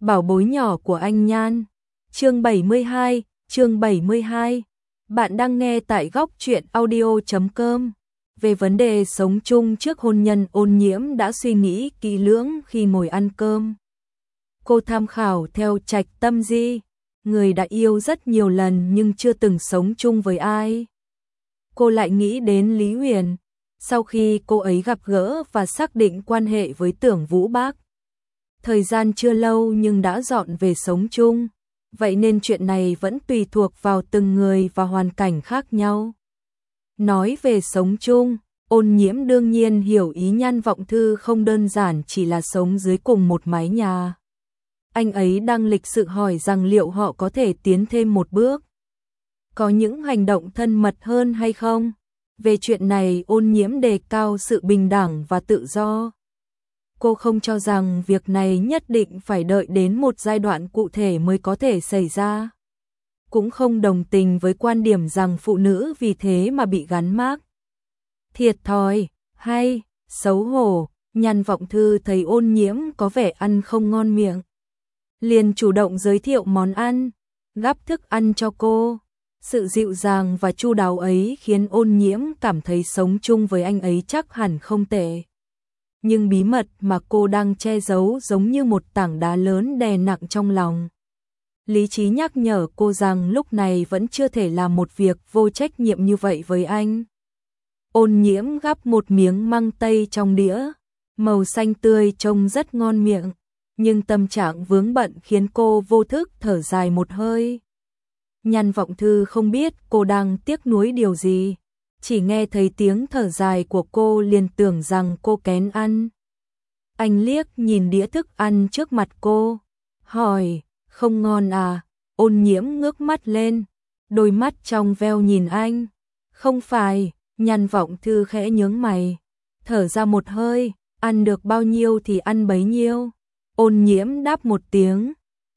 bảo bối nhỏ của anh Nhan. Chương 72. Bạn đang nghe tại góc truyện audio.com. Về vấn đề sống chung trước hôn nhân, Ôn Nhiễm đã suy nghĩ kỹ lưỡng khi ngồi ăn cơm. Cô tham khảo theo Trạch Tâm Di, người đã yêu rất nhiều lần nhưng chưa từng sống chung với ai. Cô lại nghĩ đến Lý Huyền, sau khi cô ấy gặp gỡ và xác định quan hệ với Tưởng Vũ Bác. Thời gian chưa lâu nhưng đã dọn về sống chung, vậy nên chuyện này vẫn tùy thuộc vào từng người và hoàn cảnh khác nhau. Nói về sống chung, Ôn Nhiễm đương nhiên hiểu ý Nhan Vọng Thư không đơn giản chỉ là sống dưới cùng một mái nhà. Anh ấy đang lịch sự hỏi rằng liệu họ có thể tiến thêm một bước, có những hành động thân mật hơn hay không. Về chuyện này, Ôn Nhiễm đề cao sự bình đẳng và tự do. Cô không cho rằng việc này nhất định phải đợi đến một giai đoạn cụ thể mới có thể xảy ra. Cũng không đồng tình với quan điểm rằng phụ nữ vì thế mà bị gắn mác thiệt thòi hay xấu hổ. Nhan Vọng Thư thấy Ôn Nhiễm có vẻ ăn không ngon miệng, liền chủ động giới thiệu món ăn, gắp thức ăn cho cô. Sự dịu dàng và chu đáo ấy khiến Ôn Nhiễm cảm thấy sống chung với anh ấy chắc hẳn không tệ. Nhưng bí mật mà cô đang che giấu giống như một tảng đá lớn đè nặng trong lòng. Lý trí nhắc nhở cô rằng lúc này vẫn chưa thể làm một việc vô trách nhiệm như vậy với anh. Ôn Nhiễm gắp một miếng măng tây trong đĩa, màu xanh tươi trông rất ngon miệng, nhưng tâm trạng vướng bận khiến cô vô thức thở dài một hơi. Nhan Vọng Thư không biết cô đang tiếc nuối điều gì, chỉ nghe thấy tiếng thở dài của cô liền tưởng rằng cô kén ăn. Anh liếc nhìn đĩa thức ăn trước mặt cô, hỏi, không ngon à? Ôn Nhiễm ngước mắt lên, đôi mắt trong veo nhìn anh. Không phải. Nhan Vọng Thư khẽ nhướng mày, thở ra một hơi, ăn được bao nhiêu thì ăn bấy nhiêu. Ôn Nhiễm đáp một tiếng,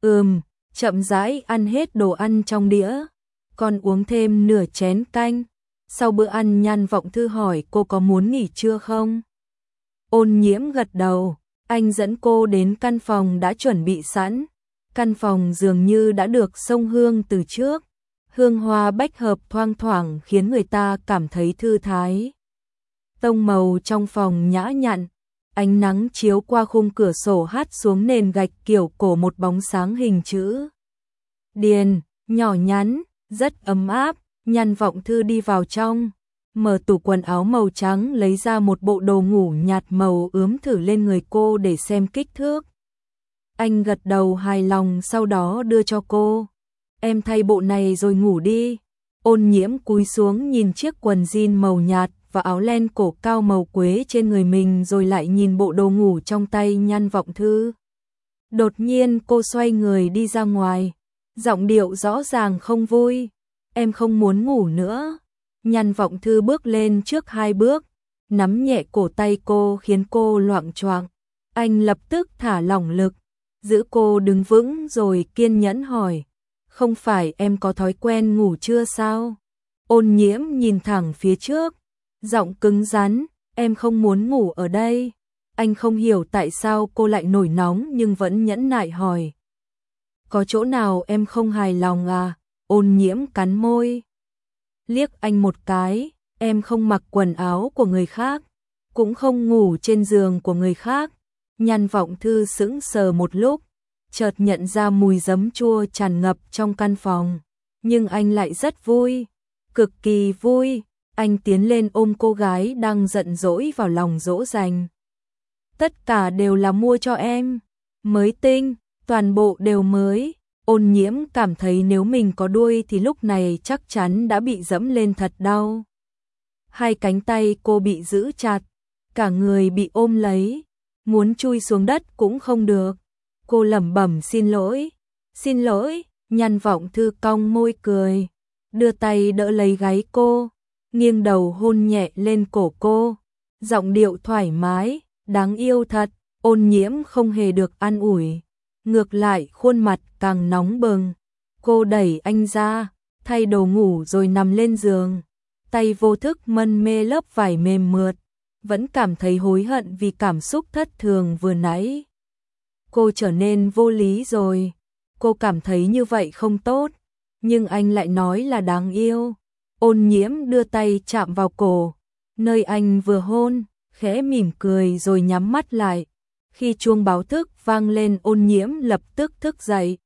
chậm rãi ăn hết đồ ăn trong đĩa, còn uống thêm nửa chén canh. Sau bữa ăn, Nhan Vọng Thư hỏi cô có muốn nghỉ trưa không? Ôn Nhiễm gật đầu, anh dẫn cô đến căn phòng đã chuẩn bị sẵn. Căn phòng dường như đã được xông hương từ trước, hương hoa bách hợp thoang thoảng khiến người ta cảm thấy thư thái. Tông màu trong phòng nhã nhặn, ánh nắng chiếu qua khung cửa sổ hát xuống nền gạch kiểu cổ một bóng sáng hình chữ điền, nhỏ nhắn, rất ấm áp. Nhan Vọng Thư đi vào trong, mở tủ quần áo màu trắng lấy ra một bộ đồ ngủ nhạt màu ướm thử lên người cô để xem kích thước. Anh gật đầu hài lòng, sau đó đưa cho cô. Em thay bộ này rồi ngủ đi. Ôn Nhiễm cúi xuống nhìn chiếc quần jean màu nhạt và áo len cổ cao màu quế trên người mình, rồi lại nhìn bộ đồ ngủ trong tay Nhan Vọng Thư. Đột nhiên cô xoay người đi ra ngoài, giọng điệu rõ ràng không vui. Em không muốn ngủ nữa. Nhan Vọng Thư bước lên trước 2 bước, nắm nhẹ cổ tay cô khiến cô loạng choạng. Anh lập tức thả lỏng lực, giữ cô đứng vững rồi kiên nhẫn hỏi, không phải em có thói quen ngủ trưa sao? Ôn Nhiễm nhìn thẳng phía trước, giọng cứng rắn, em không muốn ngủ ở đây. Anh không hiểu tại sao cô lại nổi nóng nhưng vẫn nhẫn nại hỏi, có chỗ nào em không hài lòng à? Ôn Nhiễm cắn môi, liếc anh một cái, em không mặc quần áo của người khác, cũng không ngủ trên giường của người khác. Nhan Vọng Thư sững sờ một lúc, chợt nhận ra mùi giấm chua tràn ngập trong căn phòng, nhưng anh lại rất vui, cực kỳ vui. Anh tiến lên ôm cô gái đang giận dỗi vào lòng dỗ dành. Tất cả đều là mua cho em, mới tinh, toàn bộ đều mới. Ôn Nhiễm cảm thấy nếu mình có đuôi thì lúc này chắc chắn đã bị dẫm lên thật đau. Hai cánh tay cô bị giữ chặt, cả người bị ôm lấy, muốn chui xuống đất cũng không được. Cô lẩm bẩm xin lỗi, xin lỗi. Nhan Vọng Thư cong môi cười, đưa tay đỡ lấy gáy cô, nghiêng đầu hôn nhẹ lên cổ cô, giọng điệu thoải mái, đáng yêu thật. Ôn Nhiễm không hề được an ủi, ngược lại khuôn mặt càng nóng bừng. Cô đẩy anh ra, thay đồ ngủ rồi nằm lên giường, tay vô thức mân mê lớp vải mềm mượt, vẫn cảm thấy hối hận vì cảm xúc thất thường vừa nãy. Cô trở nên vô lý rồi. Cô cảm thấy như vậy không tốt, nhưng anh lại nói là đáng yêu. Ôn Nhiễm đưa tay chạm vào cổ, nơi anh vừa hôn, khẽ mỉm cười rồi nhắm mắt lại. Khi chuông báo thức vang lên, Ôn Nhiễm lập tức thức dậy.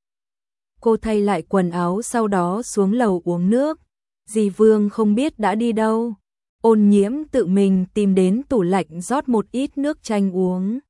Cô thay lại quần áo sau đó xuống lầu uống nước. Dì Vương không biết đã đi đâu. Ôn Nhiễm tự mình tìm đến tủ lạnh rót một ít nước chanh uống.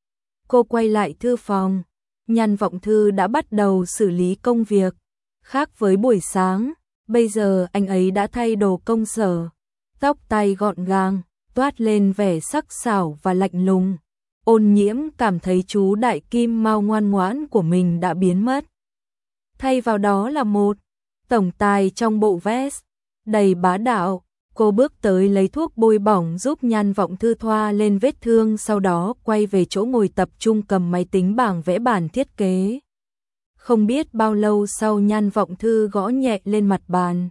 Cô quay lại thư phòng. Nhan Vọng Thư đã bắt đầu xử lý công việc. Khác với buổi sáng, bây giờ anh ấy đã thay đồ công sở. Tóc tai gọn gàng, toát lên vẻ sắc sảo và lạnh lùng. Ôn Nhiễm cảm thấy chú Đại Kim Mao ngoan ngoãn của mình đã biến mất. Thay vào đó là một tổng tài trong bộ vest đầy bá đạo. Cô bước tới lấy thuốc bôi bỏng giúp Nhan Vọng Thư thoa lên vết thương, sau đó quay về chỗ ngồi tập trung cầm máy tính bảng vẽ bản thiết kế. Không biết bao lâu sau, Nhan Vọng Thư gõ nhẹ lên mặt bàn.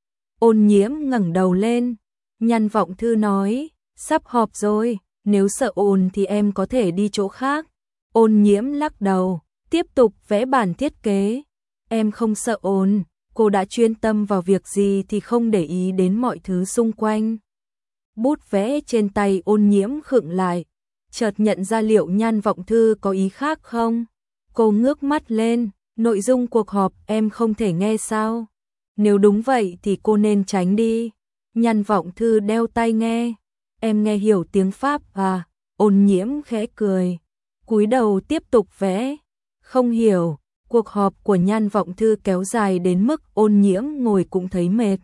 Ôn Nhiễm ngẩng đầu lên. Nhan Vọng Thư nói, sắp họp rồi, nếu sợ ồn thì em có thể đi chỗ khác. Ôn Nhiễm lắc đầu, tiếp tục vẽ bản thiết kế. Em không sợ ồn. Cô đã chuyên tâm vào việc gì thì không để ý đến mọi thứ xung quanh. Bút vẽ trên tay Ôn Nhiễm khựng lại, chợt nhận ra liệu Nhan Vọng Thư có ý khác không. Cô ngước mắt lên, nội dung cuộc họp em không thể nghe sao? Nếu đúng vậy thì cô nên tránh đi. Nhan Vọng Thư đeo tai nghe. Em nghe hiểu tiếng Pháp à? Ôn Nhiễm khẽ cười, cúi đầu tiếp tục vẽ. Không hiểu. Cuộc họp của Nhan Vọng Thư kéo dài đến mức Ôn Nhiễm ngồi cũng thấy mệt.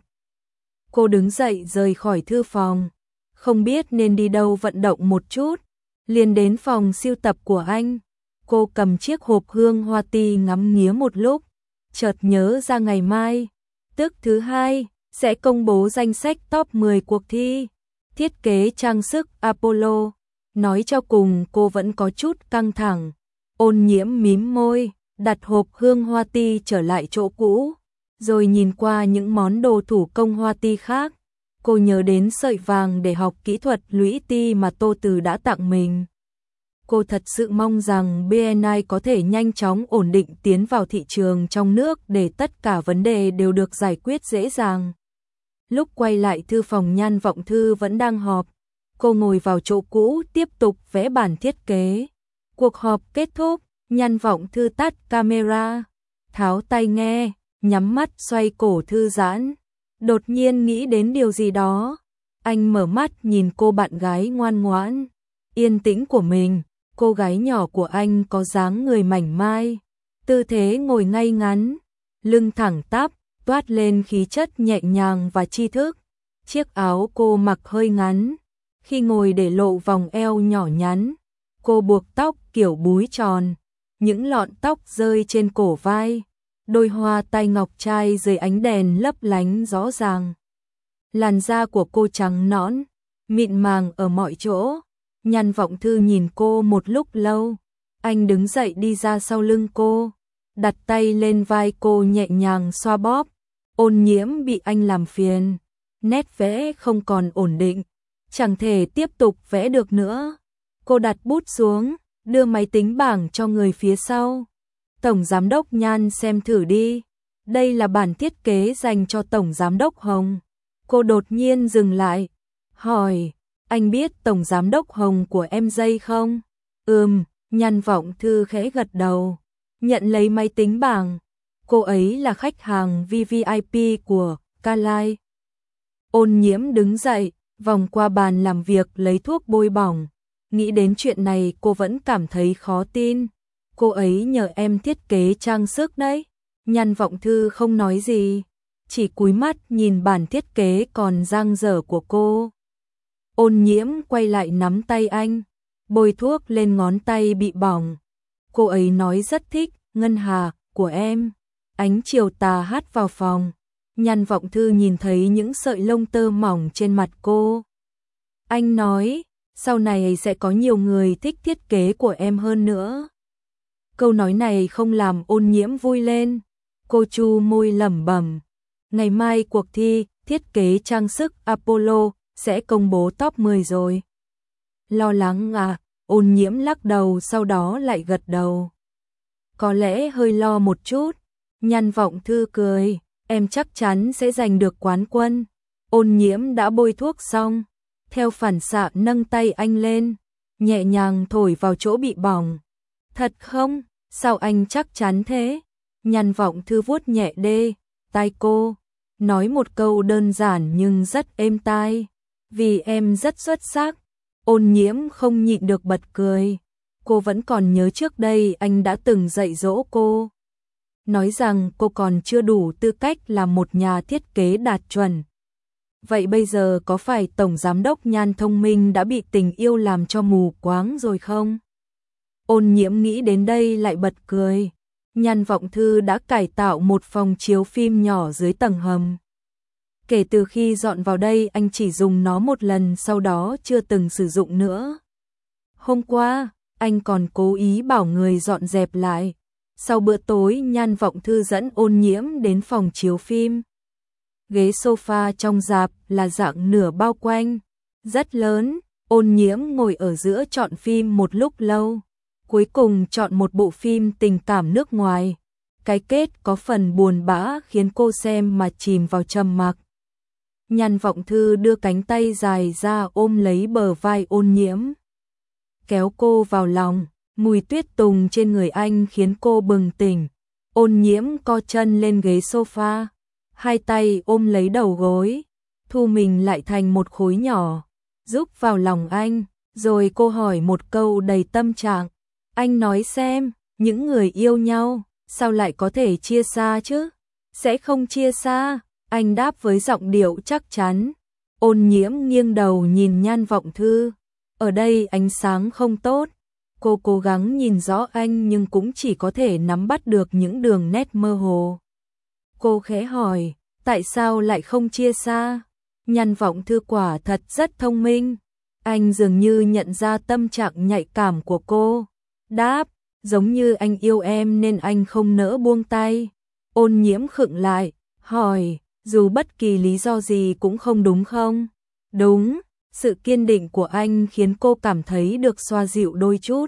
Cô đứng dậy rời khỏi thư phòng, không biết nên đi đâu vận động một chút, liền đến phòng sưu tập của anh. Cô cầm chiếc hộp hương hoa ti ngắm nghía một lúc, chợt nhớ ra ngày mai, tức thứ Hai, sẽ công bố danh sách top 10 cuộc thi thiết kế trang sức Apollo. Nói cho cùng cô vẫn có chút căng thẳng. Ôn Nhiễm mím môi, đặt hộp hương hoa ti trở lại chỗ cũ, rồi nhìn qua những món đồ thủ công hoa ti khác. Cô nhớ đến sợi vàng để học kỹ thuật lũy ti mà Tô Từ đã tặng mình. Cô thật sự mong rằng BNI có thể nhanh chóng ổn định tiến vào thị trường trong nước để tất cả vấn đề đều được giải quyết dễ dàng. Lúc quay lại thư phòng, Nhan Vọng Thư vẫn đang họp. Cô ngồi vào chỗ cũ tiếp tục vẽ bản thiết kế. Cuộc họp kết thúc, Nhan Vọng Thư tắt camera, tháo tai nghe, nhắm mắt xoay cổ thư giãn. Đột nhiên nghĩ đến điều gì đó, anh mở mắt nhìn cô bạn gái ngoan ngoãn, yên tĩnh của mình. Cô gái nhỏ của anh có dáng người mảnh mai, tư thế ngồi ngay ngắn, lưng thẳng tắp, toát lên khí chất nhẹ nhàng và tri thức. Chiếc áo cô mặc hơi ngắn, khi ngồi để lộ vòng eo nhỏ nhắn. Cô buộc tóc kiểu búi tròn, những lọn tóc rơi trên cổ vai, đôi hoa tai ngọc trai dưới ánh đèn lấp lánh rõ ràng. Làn da của cô trắng nõn, mịn màng ở mọi chỗ. Nhan Vọng Thư nhìn cô một lúc lâu, anh đứng dậy đi ra sau lưng cô, đặt tay lên vai cô nhẹ nhàng xoa bóp. Ôn Nhiễm bị anh làm phiền, nét vẽ không còn ổn định, chẳng thể tiếp tục vẽ được nữa. Cô đặt bút xuống, đưa máy tính bảng cho người phía sau. Tổng Giám đốc Nhan xem thử đi, đây là bản thiết kế dành cho Tổng Giám đốc Hồng. Cô đột nhiên dừng lại, hỏi, anh biết Tổng Giám đốc Hồng của MJ không? Nhan Vọng Thư khẽ gật đầu, nhận lấy máy tính bảng. Cô ấy là khách hàng VVIP của Carlyle. Ôn Nhiễm đứng dậy, vòng qua bàn làm việc lấy thuốc bôi bỏng. Nghĩ đến chuyện này cô vẫn cảm thấy khó tin. Cô ấy nhờ em thiết kế trang sức đấy. Nhan Vọng Thư không nói gì, chỉ cúi mắt nhìn bản thiết kế còn dang dở của cô. Ôn Nhiễm quay lại nắm tay anh, bôi thuốc lên ngón tay bị bỏng. Cô ấy nói rất thích Ngân Hà của em. Ánh chiều tà hắt vào phòng. Nhan Vọng Thư nhìn thấy những sợi lông tơ mỏng trên mặt cô. Anh nói, sau này sẽ có nhiều người thích thiết kế của em hơn nữa. Câu nói này không làm Ôn Nhiễm vui lên. Cô chu môi lẩm bẩm, ngày mai cuộc thi thiết kế trang sức Apollo sẽ công bố top 10 rồi. Lo lắng à? Ôn Nhiễm lắc đầu sau đó lại gật đầu. có lẽ hơi lo một chút. Nhan Vọng Thư cười, em chắc chắn sẽ giành được quán quân. Ôn Nhiễm đã bôi thuốc xong, theo phản xạ nâng tay anh lên, nhẹ nhàng thổi vào chỗ bị bỏng. Thật không? Sao anh chắc chắn thế? Nhan Vọng Thư vuốt nhẹ tai cô, nói một câu đơn giản nhưng rất êm tai. Vì em rất xuất sắc. Ôn Nhiễm không nhịn được bật cười. Cô vẫn còn nhớ trước đây anh đã từng dạy dỗ cô, nói rằng cô còn chưa đủ tư cách làm một nhà thiết kế đạt chuẩn. Vậy bây giờ có phải Tổng Giám đốc Nhan Thông Minh đã bị tình yêu làm cho mù quáng rồi không? Ôn Nhiễm nghĩ đến đây lại bật cười. Nhan Vọng Thư đã cải tạo một phòng chiếu phim nhỏ dưới tầng hầm. Kể từ khi dọn vào đây anh chỉ dùng nó một lần, sau đó chưa từng sử dụng nữa. Hôm qua, anh còn cố ý bảo người dọn dẹp lại. Sau bữa tối, Nhan Vọng Thư dẫn Ôn Nhiễm đến phòng chiếu phim. Ghế sofa trong rạp là dạng nửa bao quanh, rất lớn. Ôn Nhiễm ngồi ở giữa chọn phim một lúc lâu. Cuối cùng chọn một bộ phim tình cảm nước ngoài. Cái kết có phần buồn bã khiến cô xem mà chìm vào trầm mặc. Nhan Vọng Thư đưa cánh tay dài ra ôm lấy bờ vai Ôn Nhiễm, kéo cô vào lòng. Mùi tuyết tùng trên người anh khiến cô bừng tỉnh. Ôn Nhiễm co chân lên ghế sofa, hai tay ôm lấy đầu gối, thu mình lại thành một khối nhỏ, giúp vào lòng anh. Rồi cô hỏi một câu đầy tâm trạng. Anh nói xem, những người yêu nhau, sao lại có thể chia xa chứ? Sẽ không chia xa, anh đáp với giọng điệu chắc chắn. Ôn Nhiễm nghiêng đầu nhìn Nhan Vọng Thư. Ở đây ánh sáng không tốt. Cô cố gắng nhìn rõ anh nhưng cũng chỉ có thể nắm bắt được những đường nét mơ hồ. Cô khẽ hỏi, tại sao lại không chia xa? Nhan Vọng Thư quả thật rất thông minh. Anh dường như nhận ra tâm trạng nhạy cảm của cô. Đáp, giống như anh yêu em nên anh không nỡ buông tay. Ôn Nhiễm khựng lại, hỏi, dù bất kỳ lý do gì cũng không đúng không? Đúng. Sự kiên định của anh khiến cô cảm thấy được xoa dịu đôi chút.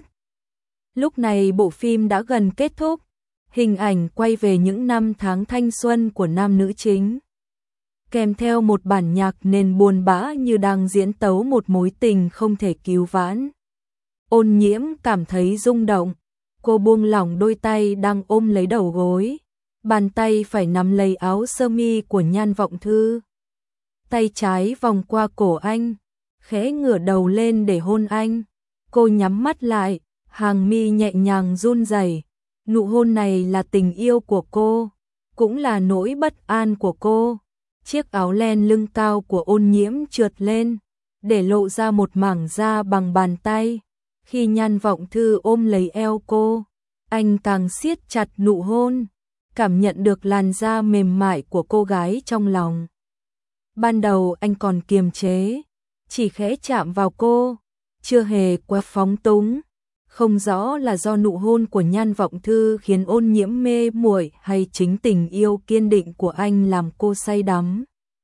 Lúc này bộ phim đã gần kết thúc. Hình ảnh quay về những năm tháng thanh xuân của nam nữ chính, kèm theo một bản nhạc nền buồn bã như đang diễn tấu một mối tình không thể cứu vãn. Ôn Nhiễm cảm thấy rung động. Cô buông lỏng đôi tay đang ôm lấy đầu gối. Bàn tay phải nắm lấy áo sơ mi của Nhan Vọng Thư. Tay trái vòng qua cổ anh, khẽ ngửa đầu lên để hôn anh. Cô nhắm mắt lại, hàng mi nhẹ nhàng run rẩy. Nụ hôn này là tình yêu của cô, cũng là nỗi bất an của cô. Chiếc áo len lưng cao của Ôn Nhiễm trượt lên, để lộ ra một mảng da bằng bàn tay. Khi Nhan Vọng Thư ôm lấy eo cô, anh càng siết chặt nụ hôn, cảm nhận được làn da mềm mại của cô gái trong lòng. Ban đầu anh còn kiềm chế, chỉ khẽ chạm vào cô, chưa hề quá phóng túng. Không rõ là do nụ hôn của Nhan Vọng Thư khiến Ôn Nhiễm mê muội hay chính tình yêu kiên định của anh làm cô say đắm.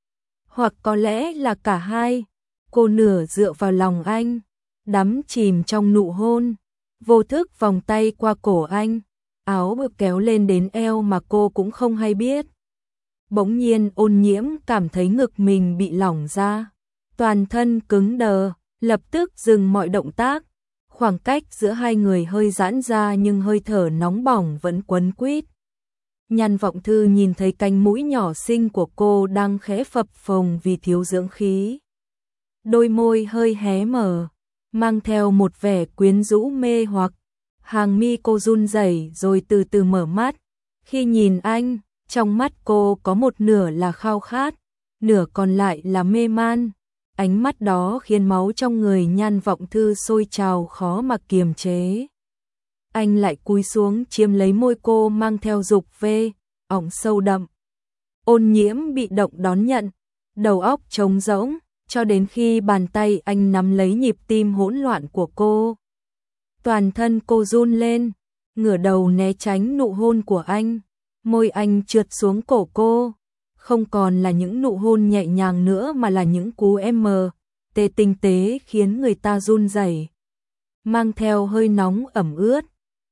Hoặc có lẽ là cả hai. Cô nửa dựa vào lòng anh, đắm chìm trong nụ hôn, vô thức vòng tay qua cổ anh, áo được kéo lên đến eo mà cô cũng không hay biết. Bỗng nhiên Ôn Nhiễm cảm thấy ngực mình bị lỏng ra, toàn thân cứng đờ, lập tức dừng mọi động tác. Khoảng cách giữa hai người hơi giãn ra nhưng hơi thở nóng bỏng vẫn quấn quýt. Nhan Vọng Thư nhìn thấy cánh mũi nhỏ xinh của cô đang khẽ phập phồng vì thiếu dưỡng khí. Đôi môi hơi hé mở, mang theo một vẻ quyến rũ mê hoặc. Hàng mi cô run rẩy rồi từ từ mở mắt. Khi nhìn anh, trong mắt cô có một nửa là khao khát, nửa còn lại là mê man. Ánh mắt đó khiến máu trong người Nhan Vọng Thư sôi trào khó mà kiềm chế. Anh lại cúi xuống chiếm lấy môi cô mang theo dục vê, ỏng sâu đậm. Ôn Nhiễm bị động đón nhận, đầu óc trống rỗng, cho đến khi bàn tay anh nắm lấy nhịp tim hỗn loạn của cô. Toàn thân cô run lên, ngửa đầu né tránh nụ hôn của anh, môi anh trượt xuống cổ cô. Không còn là những nụ hôn nhẹ nhàng nữa mà là những cú tê tinh tế khiến người ta run rẩy, mang theo hơi nóng ẩm ướt.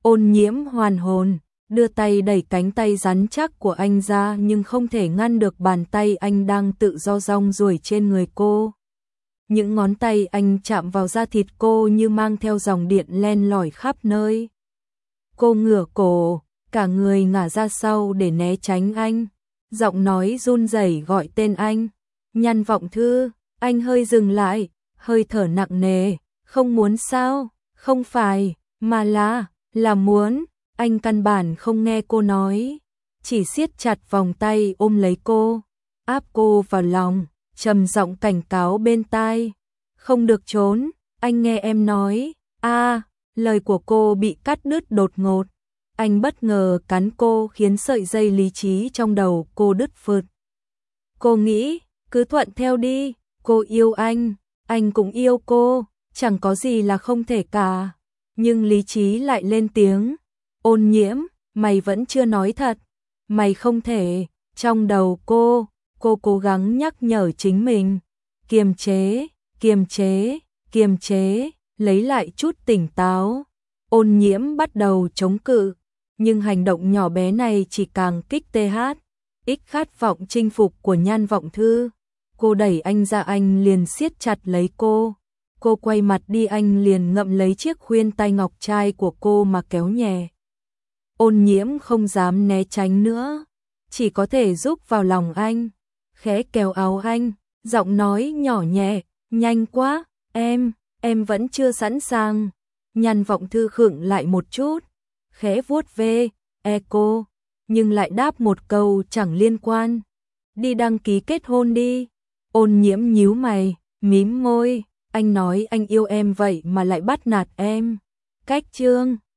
Ôn Nhiễm hoàn hồn, đưa tay đẩy cánh tay rắn chắc của anh ra nhưng không thể ngăn được bàn tay anh đang tự do rong ruổi trên người cô. Những ngón tay anh chạm vào da thịt cô như mang theo dòng điện len lỏi khắp nơi. Cô ngửa cổ, cả người ngả ra sau để né tránh anh. Giọng nói run rẩy gọi tên anh. Nhan Vọng Thư, anh hơi dừng lại, hơi thở nặng nề. Không muốn sao? Không phải, mà là muốn. Anh căn bản không nghe cô nói, chỉ siết chặt vòng tay ôm lấy cô, áp cô vào lòng, trầm giọng cảnh cáo bên tai. Không được trốn, anh nghe em nói. Lời của cô bị cắt đứt đột ngột. Anh bất ngờ cắn cô khiến sợi dây lý trí trong đầu cô đứt phượt. Cô nghĩ, cứ thuận theo đi, cô yêu anh cũng yêu cô, chẳng có gì là không thể cả. Nhưng lý trí lại lên tiếng. Ôn Nhiễm, mày vẫn chưa nói thật, mày không thể. Trong đầu cô cố gắng nhắc nhở chính mình, kiềm chế, lấy lại chút tỉnh táo. Ôn Nhiễm bắt đầu chống cự, nhưng hành động nhỏ bé này chỉ càng kích TH khát vọng chinh phục của Nhan Vọng Thư. Cô đẩy anh ra, anh liền siết chặt lấy cô. Cô quay mặt đi, anh liền ngậm lấy chiếc khuyên tai ngọc trai của cô mà kéo nhẹ. Ôn Nhiễm không dám né tránh nữa, chỉ có thể rúc vào lòng anh, khẽ kéo áo anh, giọng nói nhỏ nhẹ, nhanh quá, em vẫn chưa sẵn sàng. Nhan Vọng Thư khựng lại một chút, khẽ vuốt ve cô, nhưng lại đáp một câu chẳng liên quan. Đi đăng ký kết hôn đi. Ôn Nhiễm nhíu mày, mím môi, anh nói anh yêu em vậy mà lại bắt nạt em. Cách chương